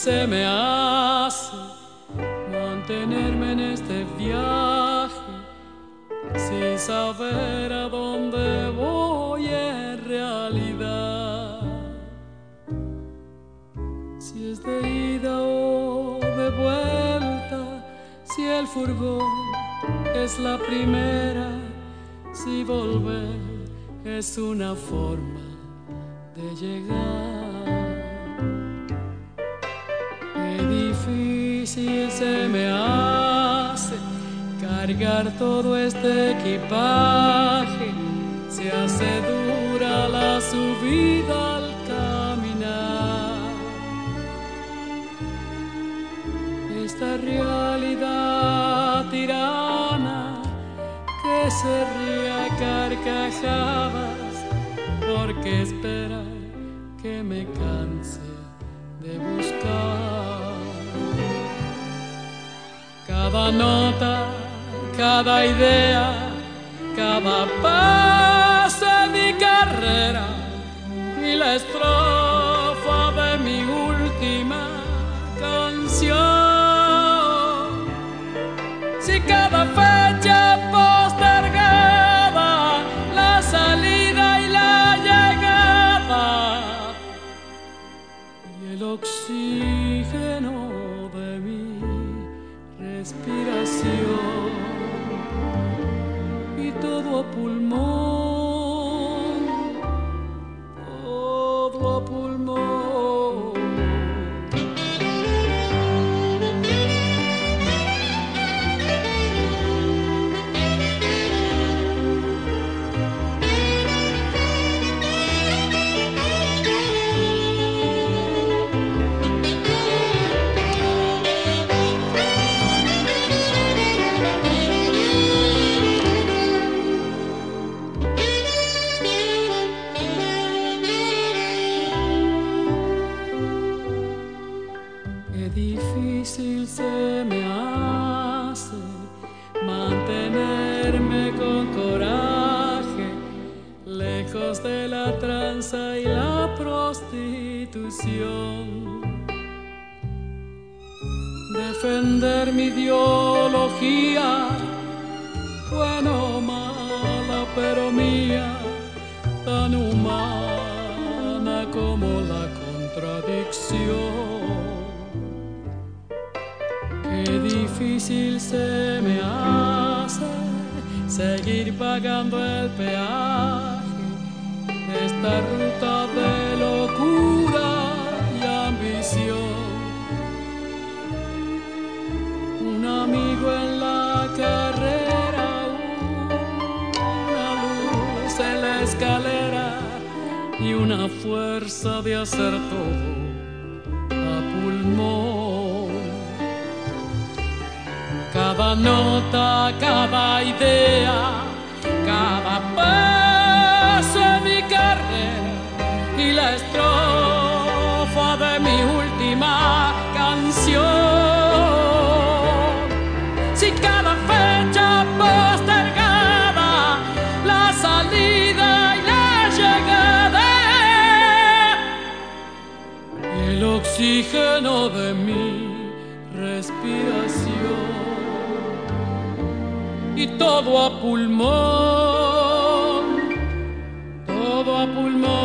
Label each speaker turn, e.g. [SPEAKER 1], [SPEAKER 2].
[SPEAKER 1] se me hace mantenerme en este viaje sin saber a dónde voy en realidad. Si es de ida o de vuelta, si el furgón es la primera, si volver es una forma de llegar. Qué difícil se me hace cargar todo este equipaje, se hace dura la subida al caminar. Esta realidad tirana que se ríe a carcajadas porque espera que me canse de buscar. Cada nota, cada idea, cada paso de mi carrera y la estrofa de mi última canción. Si cada fecha postergada, la salida y la llegada y el oxígeno de mi respiración y todo a pulmón, todo a pulmón. Qué difícil se me hace mantenerme con coraje, lejos de la tranza y la prostitución. Defender mi ideología, buena o mala, pero mía, tan humana como la contradicción. Qué difícil se me hace seguir pagando el peaje de esta ruta de locura y ambición. Un amigo en la carrera, una luz en la escalera y una fuerza de hacer todo a pulmón. Cada nota, cada idea, cada paso de mi carrera y la estrofa de mi última canción. Si cada fecha postergada, la salida y la llegada y el oxígeno de mi respiración y todo a pulmón, todo a pulmón.